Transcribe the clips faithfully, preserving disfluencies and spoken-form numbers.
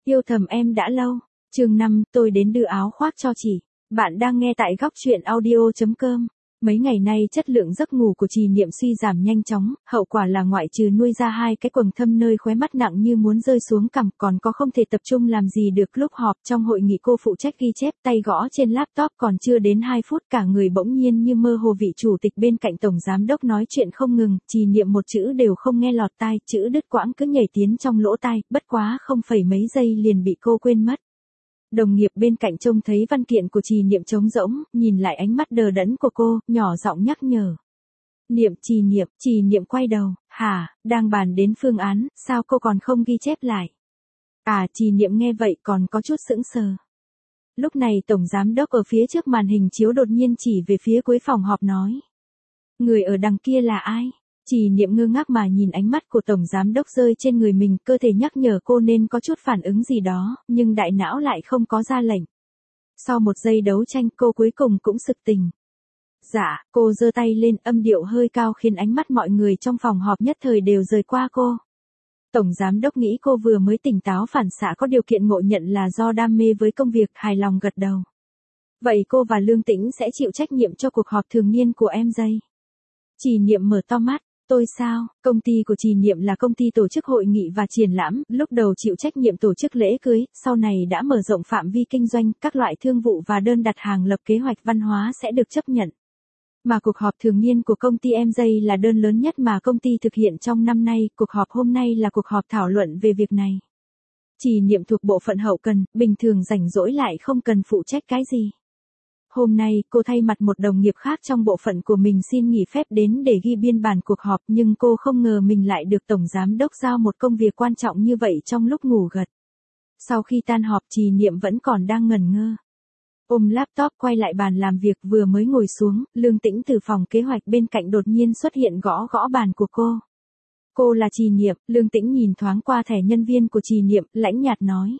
Yêu thầm em đã lâu. Chương năm, tôi đến đưa áo khoác cho chị. Bạn đang nghe tại góc truyện audio chấm com. Mấy ngày nay chất lượng giấc ngủ của Trì Niệm suy giảm nhanh chóng, hậu quả là ngoại trừ nuôi ra hai cái quầng thâm nơi khóe mắt nặng như muốn rơi xuống cằm, còn có không thể tập trung làm gì được. Lúc họp trong hội nghị cô phụ trách ghi chép, tay gõ trên laptop còn chưa đến hai phút cả người bỗng nhiên như mơ hồ. Vị chủ tịch bên cạnh tổng giám đốc nói chuyện không ngừng, Trì Niệm một chữ đều không nghe lọt tai, chữ đứt quãng cứ nhảy tiến trong lỗ tai, bất quá không phẩy mấy giây liền bị cô quên mất. Đồng nghiệp bên cạnh trông thấy văn kiện của Trì Niệm trống rỗng, nhìn lại ánh mắt đờ đẫn của cô, nhỏ giọng nhắc nhở. Niệm, Trì Niệm, Trì Niệm quay đầu, hả, đang bàn đến phương án, sao cô còn không ghi chép lại? À, Trì Niệm nghe vậy còn có chút sững sờ. Lúc này tổng giám đốc ở phía trước màn hình chiếu đột nhiên chỉ về phía cuối phòng họp nói. Người ở đằng kia là ai? Trì Niệm ngơ ngác mà nhìn ánh mắt của tổng giám đốc rơi trên người mình, cơ thể nhắc nhở cô nên có chút phản ứng gì đó, nhưng đại não lại không có ra lệnh. Sau một giây đấu tranh cô cuối cùng cũng sực tỉnh. Dạ, cô giơ tay lên, âm điệu hơi cao khiến ánh mắt mọi người trong phòng họp nhất thời đều rời qua cô. Tổng giám đốc nghĩ cô vừa mới tỉnh táo phản xạ có điều kiện ngộ nhận là do đam mê với công việc, hài lòng gật đầu. Vậy cô và Lương Tĩnh sẽ chịu trách nhiệm cho cuộc họp thường niên của em dây. Trì Niệm mở to mắt. Tôi sao? Công ty của Trì Niệm là công ty tổ chức hội nghị và triển lãm, lúc đầu chịu trách nhiệm tổ chức lễ cưới, sau này đã mở rộng phạm vi kinh doanh, các loại thương vụ và đơn đặt hàng, lập kế hoạch văn hóa sẽ được chấp nhận. Mà cuộc họp thường niên của công ty em dây là đơn lớn nhất mà công ty thực hiện trong năm nay, cuộc họp hôm nay là cuộc họp thảo luận về việc này. Trì Niệm thuộc bộ phận hậu cần, bình thường rảnh rỗi lại không cần phụ trách cái gì. Hôm nay, cô thay mặt một đồng nghiệp khác trong bộ phận của mình xin nghỉ phép đến để ghi biên bản cuộc họp, nhưng cô không ngờ mình lại được tổng giám đốc giao một công việc quan trọng như vậy trong lúc ngủ gật. Sau khi tan họp, Trì Niệm vẫn còn đang ngẩn ngơ. Ôm laptop quay lại bàn làm việc, vừa mới ngồi xuống, Lương Tĩnh từ phòng kế hoạch bên cạnh đột nhiên xuất hiện, gõ gõ bàn của cô. Cô là Trì Niệm. Lương Tĩnh nhìn thoáng qua thẻ nhân viên của Trì Niệm, lãnh nhạt nói.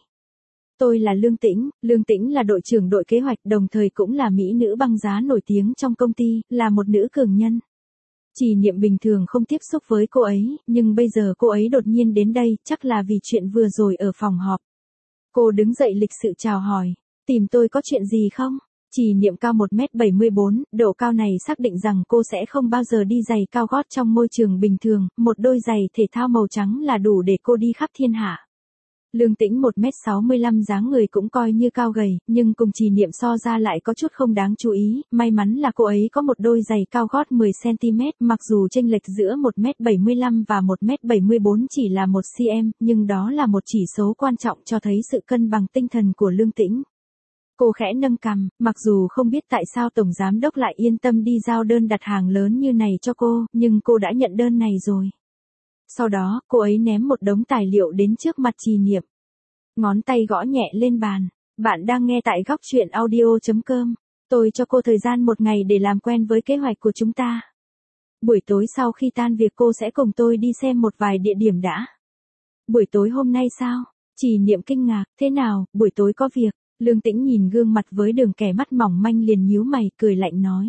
Tôi là Lương Tĩnh. Lương Tĩnh là đội trưởng đội kế hoạch, đồng thời cũng là mỹ nữ băng giá nổi tiếng trong công ty, là một nữ cường nhân. Trì Niệm bình thường không tiếp xúc với cô ấy, nhưng bây giờ cô ấy đột nhiên đến đây, chắc là vì chuyện vừa rồi ở phòng họp. Cô đứng dậy lịch sự chào hỏi. Tìm tôi có chuyện gì không? Trì Niệm cao một mét bảy mươi bốn, độ cao này xác định rằng cô sẽ không bao giờ đi giày cao gót trong môi trường bình thường, một đôi giày thể thao màu trắng là đủ để cô đi khắp thiên hạ. Lương Tĩnh một mét sáu mươi lăm, dáng người cũng coi như cao gầy, nhưng cùng Trì Niệm so ra lại có chút không đáng chú ý, may mắn là cô ấy có một đôi giày cao gót mười xăng ti mét, mặc dù chênh lệch giữa một mét bảy mươi lăm và một mét bảy mươi bốn chỉ là một xăng-ti-mét, nhưng đó là một chỉ số quan trọng cho thấy sự cân bằng tinh thần của Lương Tĩnh. Cô khẽ nâng cằm, mặc dù không biết tại sao tổng giám đốc lại yên tâm đi giao đơn đặt hàng lớn như này cho cô, nhưng cô đã nhận đơn này rồi. Sau đó, cô ấy ném một đống tài liệu đến trước mặt Trì Niệm. Ngón tay gõ nhẹ lên bàn. Bạn đang nghe tại góc truyện audio chấm com. Tôi cho cô thời gian một ngày để làm quen với kế hoạch của chúng ta. Buổi tối sau khi tan việc cô sẽ cùng tôi đi xem một vài địa điểm đã. Buổi tối hôm nay sao? Trì Niệm kinh ngạc, thế nào, buổi tối có việc? Lương Tĩnh nhìn gương mặt với đường kẻ mắt mỏng manh liền nhíu mày, cười lạnh nói.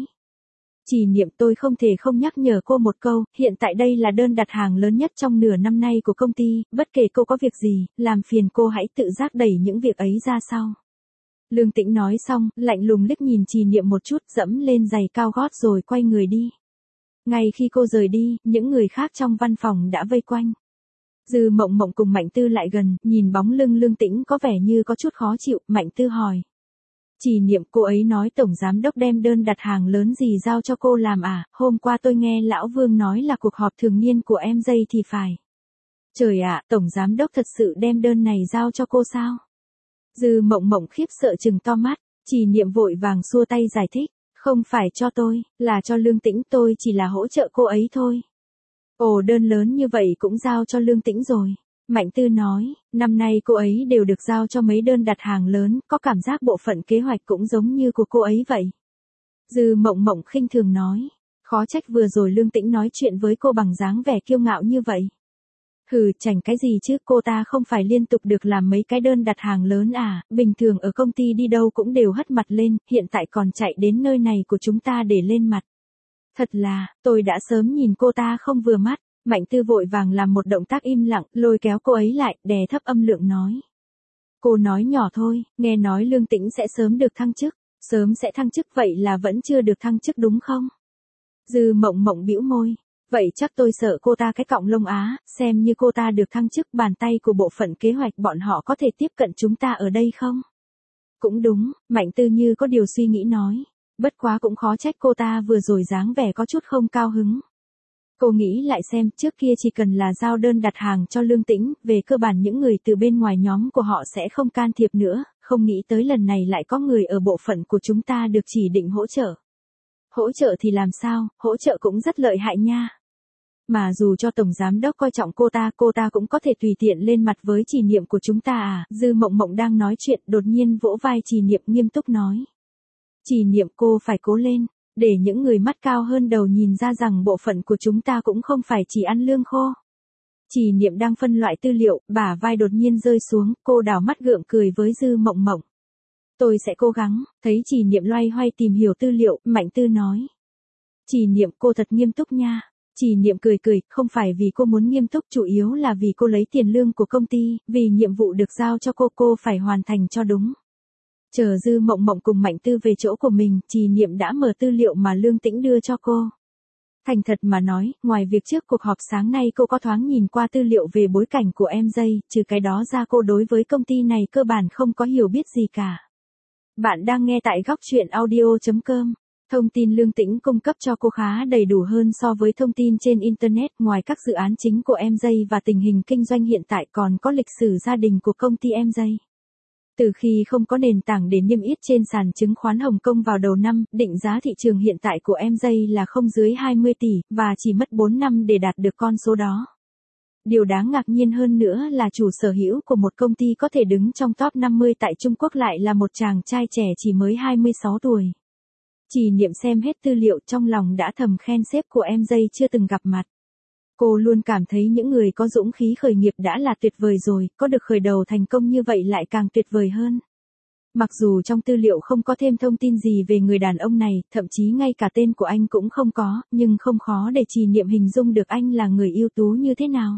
Trì Niệm, tôi không thể không nhắc nhở cô một câu, hiện tại đây là đơn đặt hàng lớn nhất trong nửa năm nay của công ty, bất kể cô có việc gì, làm phiền cô hãy tự giác đẩy những việc ấy ra sau. Lương Tĩnh nói xong, lạnh lùng liếc nhìn Trì Niệm một chút, dẫm lên giày cao gót rồi quay người đi. Ngay khi cô rời đi, những người khác trong văn phòng đã vây quanh. Dư Mộng Mộng cùng Mạnh Tư lại gần, nhìn bóng lưng Lương Tĩnh có vẻ như có chút khó chịu, Mạnh Tư hỏi. Trì Niệm, cô ấy nói tổng giám đốc đem đơn đặt hàng lớn gì giao cho cô làm à, hôm qua tôi nghe Lão Vương nói là cuộc họp thường niên của em dây thì phải. Trời ạ, tổng giám đốc thật sự đem đơn này giao cho cô sao? Dư Mộng Mộng khiếp sợ trừng to mắt, Trì Niệm vội vàng xua tay giải thích, không phải cho tôi, là cho Lương Tĩnh, tôi chỉ là hỗ trợ cô ấy thôi. Ồ, đơn lớn như vậy cũng giao cho Lương Tĩnh rồi. Mạnh Tư nói, năm nay cô ấy đều được giao cho mấy đơn đặt hàng lớn, có cảm giác bộ phận kế hoạch cũng giống như của cô ấy vậy. Dư Mộng Mộng khinh thường nói, khó trách vừa rồi Lương Tĩnh nói chuyện với cô bằng dáng vẻ kiêu ngạo như vậy. Hừ, chảnh cái gì chứ, cô ta không phải liên tục được làm mấy cái đơn đặt hàng lớn à, bình thường ở công ty đi đâu cũng đều hất mặt lên, hiện tại còn chạy đến nơi này của chúng ta để lên mặt. Thật là, tôi đã sớm nhìn cô ta không vừa mắt. Mạnh Tư vội vàng làm một động tác im lặng, lôi kéo cô ấy lại, đè thấp âm lượng nói. Cô nói nhỏ thôi, nghe nói Lương Tĩnh sẽ sớm được thăng chức. Sớm sẽ thăng chức vậy là vẫn chưa được thăng chức đúng không? Dư Mộng Mộng bĩu môi. Vậy chắc tôi sợ cô ta cái cọng lông á, xem như cô ta được thăng chức bàn tay của bộ phận kế hoạch bọn họ có thể tiếp cận chúng ta ở đây không? Cũng đúng, Mạnh Tư như có điều suy nghĩ nói. Bất quá cũng khó trách cô ta vừa rồi dáng vẻ có chút không cao hứng. Cô nghĩ lại xem, trước kia chỉ cần là giao đơn đặt hàng cho Lương Tĩnh, về cơ bản những người từ bên ngoài nhóm của họ sẽ không can thiệp nữa, không nghĩ tới lần này lại có người ở bộ phận của chúng ta được chỉ định hỗ trợ. Hỗ trợ thì làm sao, hỗ trợ cũng rất lợi hại nha. Mà dù cho Tổng Giám Đốc coi trọng cô ta, cô ta cũng có thể tùy tiện lên mặt với Trì Niệm của chúng ta à. Dư Mộng Mộng đang nói chuyện, đột nhiên vỗ vai Trì Niệm nghiêm túc nói. Trì Niệm, cô phải cố lên, để những người mắt cao hơn đầu nhìn ra rằng bộ phận của chúng ta cũng không phải chỉ ăn lương khô. Trì Niệm đang phân loại tư liệu, bả vai đột nhiên rơi xuống, cô đảo mắt gượng cười với Dư Mộng Mộng. Tôi sẽ cố gắng. Thấy Trì Niệm loay hoay tìm hiểu tư liệu, Mạnh Tư nói. Trì Niệm, cô thật nghiêm túc nha. Trì Niệm cười cười, không phải vì cô muốn nghiêm túc, chủ yếu là vì cô lấy tiền lương của công ty, vì nhiệm vụ được giao cho cô, cô phải hoàn thành cho đúng. Chờ Dư Mộng Mộng cùng Mạnh Tư về chỗ của mình, Trì Niệm đã mở tư liệu mà Lương Tĩnh đưa cho cô. Thành thật mà nói, ngoài việc trước cuộc họp sáng nay cô có thoáng nhìn qua tư liệu về bối cảnh của em dây, trừ cái đó ra cô đối với công ty này cơ bản không có hiểu biết gì cả. Bạn đang nghe tại góc truyện audio chấm com. Thông tin Lương Tĩnh cung cấp cho cô khá đầy đủ hơn so với thông tin trên Internet, ngoài các dự án chính của em dây và tình hình kinh doanh hiện tại còn có lịch sử gia đình của công ty em dây. Từ khi không có nền tảng để niêm yết trên sàn chứng khoán Hồng Kông vào đầu năm, định giá thị trường hiện tại của em dây là không dưới hai mươi tỷ, và chỉ mất bốn năm để đạt được con số đó. Điều đáng ngạc nhiên hơn nữa là chủ sở hữu của một công ty có thể đứng trong top năm mươi tại Trung Quốc lại là một chàng trai trẻ chỉ mới hai mươi sáu tuổi. Trì Niệm xem hết tư liệu trong lòng đã thầm khen sếp của em dây chưa từng gặp mặt. Cô luôn cảm thấy những người có dũng khí khởi nghiệp đã là tuyệt vời rồi, có được khởi đầu thành công như vậy lại càng tuyệt vời hơn. Mặc dù trong tư liệu không có thêm thông tin gì về người đàn ông này, thậm chí ngay cả tên của anh cũng không có, nhưng không khó để Trì Niệm hình dung được anh là người ưu tú như thế nào.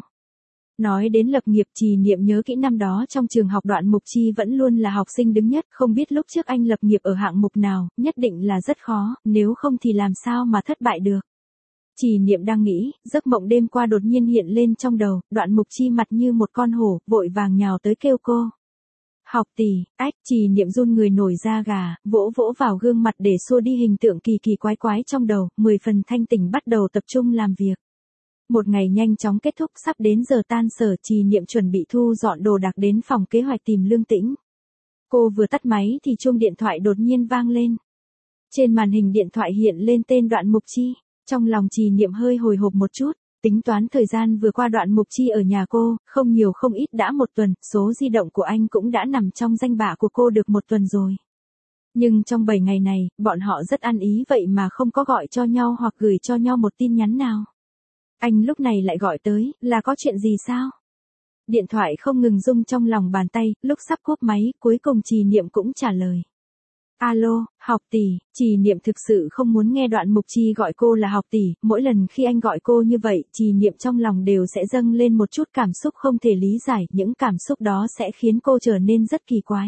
Nói đến lập nghiệp, Trì Niệm nhớ kỹ năm đó trong trường học Đoạn Mục Chi vẫn luôn là học sinh đứng nhất, không biết lúc trước anh lập nghiệp ở hạng mục nào, nhất định là rất khó, nếu không thì làm sao mà thất bại được. Trì Niệm đang nghĩ, giấc mộng đêm qua đột nhiên hiện lên trong đầu, Đoạn Mục Chi mặt như một con hổ, vội vàng nhào tới kêu cô. Học tỷ, ách, Trì Niệm run người nổi da gà, vỗ vỗ vào gương mặt để xua đi hình tượng kỳ kỳ quái quái trong đầu, mười phần thanh tỉnh bắt đầu tập trung làm việc. Một ngày nhanh chóng kết thúc, sắp đến giờ tan sở, Trì Niệm chuẩn bị thu dọn đồ đạc đến phòng kế hoạch tìm Lương Tĩnh. Cô vừa tắt máy thì chuông điện thoại đột nhiên vang lên. Trên màn hình điện thoại hiện lên tên Đoạn Mục Chi. Trong lòng Trì Niệm hơi hồi hộp một chút, tính toán thời gian vừa qua Đoạn Mục Chi ở nhà cô, không nhiều không ít đã một tuần, số di động của anh cũng đã nằm trong danh bạ của cô được một tuần rồi. Nhưng trong bảy ngày này, bọn họ rất ăn ý vậy mà không có gọi cho nhau hoặc gửi cho nhau một tin nhắn nào. Anh lúc này lại gọi tới, là có chuyện gì sao? Điện thoại không ngừng rung trong lòng bàn tay, lúc sắp cúp máy, cuối cùng Trì Niệm cũng trả lời. Alo, học tỷ. Trì Niệm thực sự không muốn nghe Đoạn Mục Chi gọi cô là học tỷ, mỗi lần khi anh gọi cô như vậy, Trì Niệm trong lòng đều sẽ dâng lên một chút cảm xúc không thể lý giải, những cảm xúc đó sẽ khiến cô trở nên rất kỳ quái.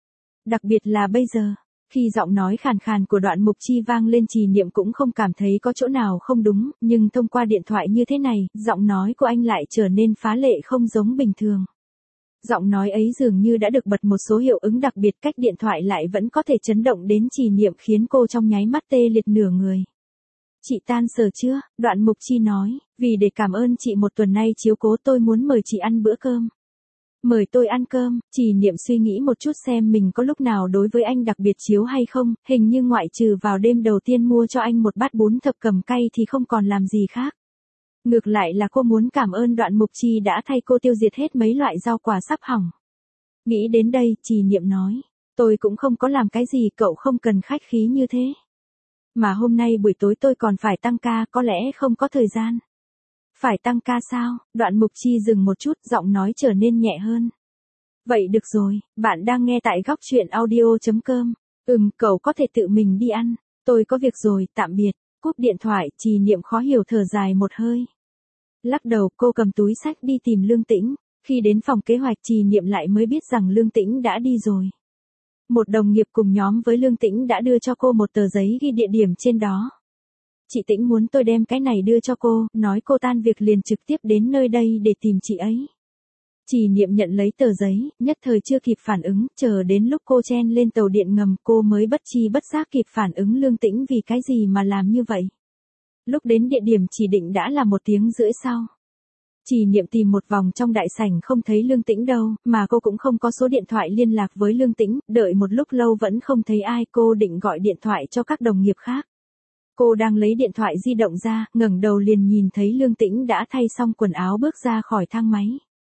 Đặc biệt là bây giờ, khi giọng nói khàn khàn của Đoạn Mục Chi vang lên, Trì Niệm cũng không cảm thấy có chỗ nào không đúng, nhưng thông qua điện thoại như thế này, giọng nói của anh lại trở nên phá lệ không giống bình thường. Giọng nói ấy dường như đã được bật một số hiệu ứng đặc biệt, cách điện thoại lại vẫn có thể chấn động đến Trì Niệm khiến cô trong nháy mắt tê liệt nửa người. Chị tan sở chưa? Đoạn Mục Chi nói, vì để cảm ơn chị một tuần nay chiếu cố tôi muốn mời chị ăn bữa cơm. Mời tôi ăn cơm, Trì Niệm suy nghĩ một chút xem mình có lúc nào đối với anh đặc biệt chiếu hay không, hình như ngoại trừ vào đêm đầu tiên mua cho anh một bát bún thập cẩm cay thì không còn làm gì khác. Ngược lại là cô muốn cảm ơn Đoạn Mục Chi đã thay cô tiêu diệt hết mấy loại rau quả sắp hỏng. Nghĩ đến đây, Trì Niệm nói, tôi cũng không có làm cái gì, cậu không cần khách khí như thế. Mà hôm nay buổi tối tôi còn phải tăng ca, có lẽ không có thời gian. Phải tăng ca sao? Đoạn Mục Chi dừng một chút, giọng nói trở nên nhẹ hơn. Vậy được rồi, bạn đang nghe tại góc truyện audio chấm com. Ừm, cậu có thể tự mình đi ăn, tôi có việc rồi, tạm biệt. Cúp điện thoại, Trì Niệm khó hiểu thở dài một hơi. Lắc đầu, cô cầm túi xách đi tìm Lương Tĩnh. Khi đến phòng kế hoạch Trì Niệm lại mới biết rằng Lương Tĩnh đã đi rồi. Một đồng nghiệp cùng nhóm với Lương Tĩnh đã đưa cho cô một tờ giấy ghi địa điểm trên đó. Chị Tĩnh muốn tôi đem cái này đưa cho cô, nói cô tan việc liền trực tiếp đến nơi đây để tìm chị ấy. Trì Niệm nhận lấy tờ giấy, nhất thời chưa kịp phản ứng, chờ đến lúc cô chen lên tàu điện ngầm cô mới bất chi bất giác kịp phản ứng Lương Tĩnh vì cái gì mà làm như vậy. Lúc đến địa điểm chỉ định đã là một tiếng rưỡi sau. Trì Niệm tìm một vòng trong đại sảnh không thấy Lương Tĩnh đâu, mà cô cũng không có số điện thoại liên lạc với Lương Tĩnh, đợi một lúc lâu vẫn không thấy ai, cô định gọi điện thoại cho các đồng nghiệp khác. Cô đang lấy điện thoại di động ra, ngẩng đầu liền nhìn thấy Lương Tĩnh đã thay xong quần áo bước ra khỏi thang máy.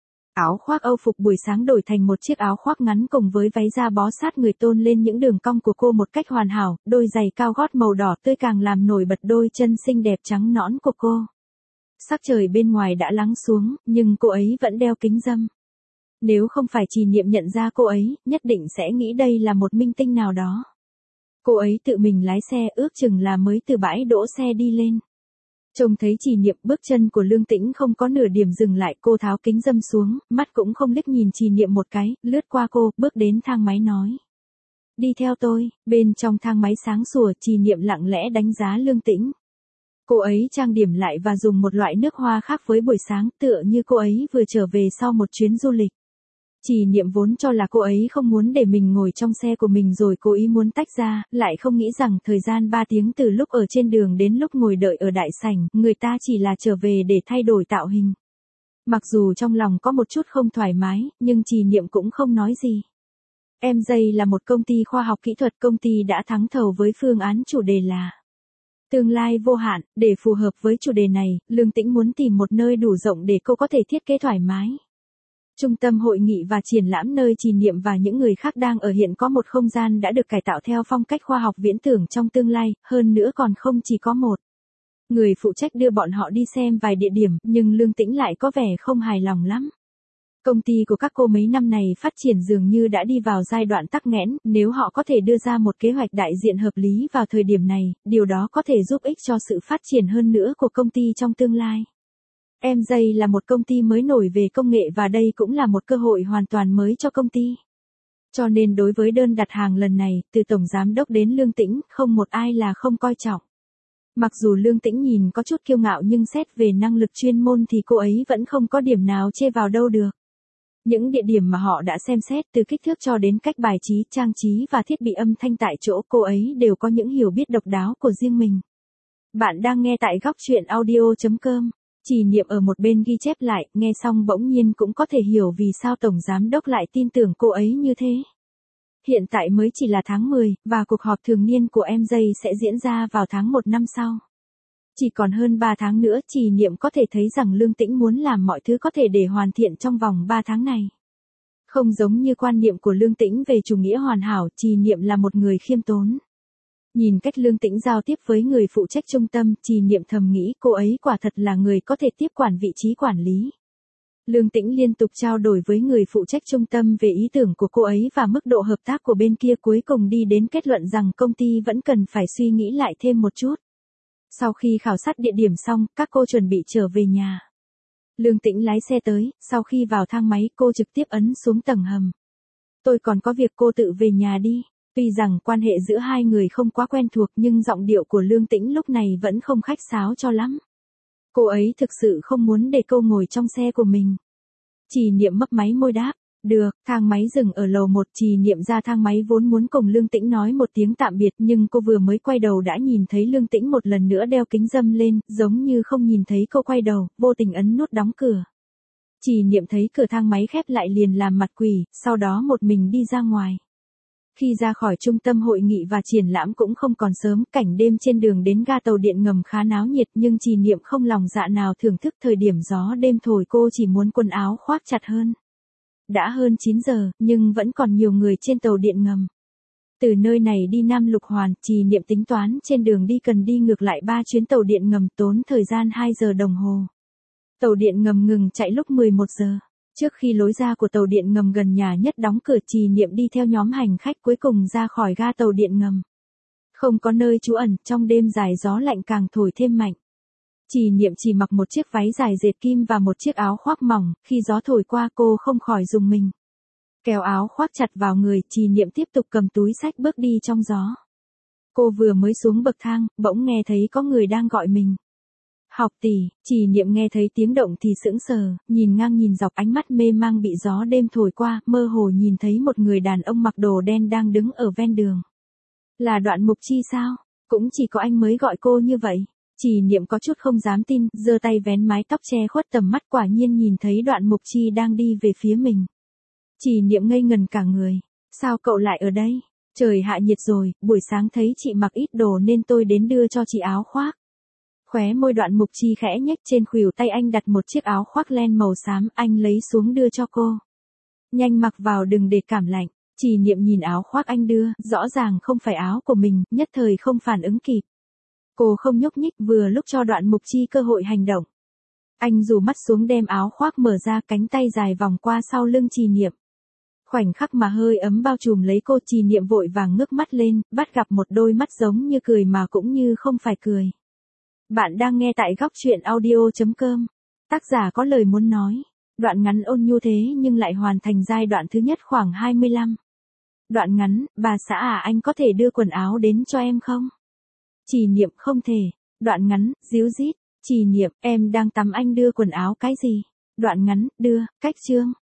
Áo khoác Âu phục buổi sáng đổi thành một chiếc áo khoác ngắn cùng với váy da bó sát người tôn lên những đường cong của cô một cách hoàn hảo, đôi giày cao gót màu đỏ tươi càng làm nổi bật đôi chân xinh đẹp trắng nõn của cô. Sắc trời bên ngoài đã lắng xuống, nhưng cô ấy vẫn đeo kính râm. Nếu không phải Trì Niệm nhận ra cô ấy, nhất định sẽ nghĩ đây là một minh tinh nào đó. Cô ấy tự mình lái xe, ước chừng là mới từ bãi đỗ xe đi lên. Trông thấy Trì Niệm, bước chân của Lương Tĩnh không có nửa điểm dừng lại, cô tháo kính râm xuống, mắt cũng không liếc nhìn Trì Niệm một cái, lướt qua cô, bước đến thang máy nói. Đi theo tôi, bên trong thang máy sáng sủa, Trì Niệm lặng lẽ đánh giá Lương Tĩnh. Cô ấy trang điểm lại và dùng một loại nước hoa khác với buổi sáng, tựa như cô ấy vừa trở về sau một chuyến du lịch. Trì Niệm vốn cho là cô ấy không muốn để mình ngồi trong xe của mình rồi cố ý muốn tách ra, lại không nghĩ rằng thời gian ba tiếng từ lúc ở trên đường đến lúc ngồi đợi ở đại sảnh, người ta chỉ là trở về để thay đổi tạo hình. Mặc dù trong lòng có một chút không thoải mái, nhưng Trì Niệm cũng không nói gì. em gi là một công ty khoa học kỹ thuật, công ty đã thắng thầu với phương án chủ đề là tương lai vô hạn. Để phù hợp với chủ đề này, Lương Tĩnh muốn tìm một nơi đủ rộng để cô có thể thiết kế thoải mái. Trung tâm hội nghị và triển lãm nơi Trì Niệm và những người khác đang ở hiện có một không gian đã được cải tạo theo phong cách khoa học viễn tưởng trong tương lai, hơn nữa còn không chỉ có một. Người phụ trách đưa bọn họ đi xem vài địa điểm, nhưng Lương Tĩnh lại có vẻ không hài lòng lắm. Công ty của các cô mấy năm này phát triển dường như đã đi vào giai đoạn tắc nghẽn, nếu họ có thể đưa ra một kế hoạch đại diện hợp lý vào thời điểm này, điều đó có thể giúp ích cho sự phát triển hơn nữa của công ty trong tương lai. em gi là một công ty mới nổi về công nghệ và đây cũng là một cơ hội hoàn toàn mới cho công ty. Cho nên đối với đơn đặt hàng lần này, từ tổng giám đốc đến Lương Tĩnh, không một ai là không coi trọng. Mặc dù Lương Tĩnh nhìn có chút kiêu ngạo nhưng xét về năng lực chuyên môn thì cô ấy vẫn không có điểm nào chê vào đâu được. Những địa điểm mà họ đã xem xét từ kích thước cho đến cách bài trí, trang trí và thiết bị âm thanh tại chỗ, cô ấy đều có những hiểu biết độc đáo của riêng mình. Bạn đang nghe tại góc truyện audio chấm com. Trì Niệm ở một bên ghi chép lại, nghe xong bỗng nhiên cũng có thể hiểu vì sao tổng giám đốc lại tin tưởng cô ấy như thế. Hiện tại mới chỉ là tháng mười, và cuộc họp thường niên của em gi sẽ diễn ra vào tháng một năm sau. Chỉ còn hơn ba tháng nữa, Trì Niệm có thể thấy rằng Lương Tĩnh muốn làm mọi thứ có thể để hoàn thiện trong vòng ba tháng này. Không giống như quan niệm của Lương Tĩnh về chủ nghĩa hoàn hảo, Trì Niệm là một người khiêm tốn. Nhìn cách Lương Tĩnh giao tiếp với người phụ trách trung tâm, Trì Niệm thầm nghĩ cô ấy quả thật là người có thể tiếp quản vị trí quản lý. Lương Tĩnh liên tục trao đổi với người phụ trách trung tâm về ý tưởng của cô ấy và mức độ hợp tác của bên kia, cuối cùng đi đến kết luận rằng công ty vẫn cần phải suy nghĩ lại thêm một chút. Sau khi khảo sát địa điểm xong, các cô chuẩn bị trở về nhà. Lương Tĩnh lái xe tới, sau khi vào thang máy cô trực tiếp ấn xuống tầng hầm. Tôi còn có việc, cô tự về nhà đi. Tuy rằng quan hệ giữa hai người không quá quen thuộc nhưng giọng điệu của Lương Tĩnh lúc này vẫn không khách sáo cho lắm. Cô ấy thực sự không muốn để cô ngồi trong xe của mình. Trì Niệm mấp máy môi đáp. Được, thang máy dừng ở lầu một, Trì Niệm ra thang máy vốn muốn cùng Lương Tĩnh nói một tiếng tạm biệt nhưng cô vừa mới quay đầu đã nhìn thấy Lương Tĩnh một lần nữa đeo kính râm lên, giống như không nhìn thấy cô quay đầu, vô tình ấn nút đóng cửa. Trì Niệm thấy cửa thang máy khép lại liền làm mặt quỷ, sau đó một mình đi ra ngoài. Khi ra khỏi trung tâm hội nghị và triển lãm cũng không còn sớm, cảnh đêm trên đường đến ga tàu điện ngầm khá náo nhiệt nhưng Trì Niệm không lòng dạ nào thưởng thức thời điểm gió đêm thổi, cô chỉ muốn quần áo khoác chặt hơn. Đã hơn chín giờ, nhưng vẫn còn nhiều người trên tàu điện ngầm. Từ nơi này đi Nam Lục Hoàn, Trì Niệm tính toán trên đường đi cần đi ngược lại ba chuyến tàu điện ngầm tốn thời gian hai giờ đồng hồ. Tàu điện ngầm ngừng chạy lúc mười một giờ. Trước khi lối ra của tàu điện ngầm gần nhà nhất đóng cửa, Trì Niệm đi theo nhóm hành khách cuối cùng ra khỏi ga tàu điện ngầm. Không có nơi trú ẩn, trong đêm dài gió lạnh càng thổi thêm mạnh. Trì Niệm chỉ mặc một chiếc váy dài dệt kim và một chiếc áo khoác mỏng, khi gió thổi qua cô không khỏi rùng mình. Kéo áo khoác chặt vào người, Trì Niệm tiếp tục cầm túi xách bước đi trong gió. Cô vừa mới xuống bậc thang, bỗng nghe thấy có người đang gọi mình. Học tỷ. Trì Niệm nghe thấy tiếng động thì sững sờ, nhìn ngang nhìn dọc, ánh mắt mê mang bị gió đêm thổi qua, mơ hồ nhìn thấy một người đàn ông mặc đồ đen đang đứng ở ven đường. Là Đoạn Mục Chi sao? Cũng chỉ có anh mới gọi cô như vậy. Trì Niệm có chút không dám tin, giơ tay vén mái tóc che khuất tầm mắt, quả nhiên nhìn thấy Đoạn Mục Chi đang đi về phía mình. Trì Niệm ngây ngần cả người. Sao cậu lại ở đây? Trời hạ nhiệt rồi, buổi sáng thấy chị mặc ít đồ nên tôi đến đưa cho chị áo khoác. Khóe môi Đoạn Mục Chi khẽ nhếch, trên khuỷu tay anh đặt một chiếc áo khoác len màu xám, anh lấy xuống đưa cho cô. Nhanh mặc vào đừng để cảm lạnh. Trì Niệm nhìn áo khoác anh đưa, rõ ràng không phải áo của mình, nhất thời không phản ứng kịp. Cô không nhúc nhích, vừa lúc cho Đoạn Mục Chi cơ hội hành động. Anh rủ mắt xuống đem áo khoác mở ra, cánh tay dài vòng qua sau lưng Trì Niệm. Khoảnh khắc mà hơi ấm bao trùm lấy cô, Trì Niệm vội vàng ngước mắt lên, bắt gặp một đôi mắt giống như cười mà cũng như không phải cười. Bạn đang nghe tại góc truyện audio chấm com. Tác giả có lời muốn nói. Đoạn ngắn ôn nhu thế nhưng lại hoàn thành giai đoạn thứ nhất khoảng hai mươi lăm. Đoạn ngắn, bà xã à, anh có thể đưa quần áo đến cho em không? Trì Niệm không thể. Đoạn ngắn, díu dít. Trì Niệm, em đang tắm anh đưa quần áo cái gì? Đoạn ngắn, đưa, cách chương.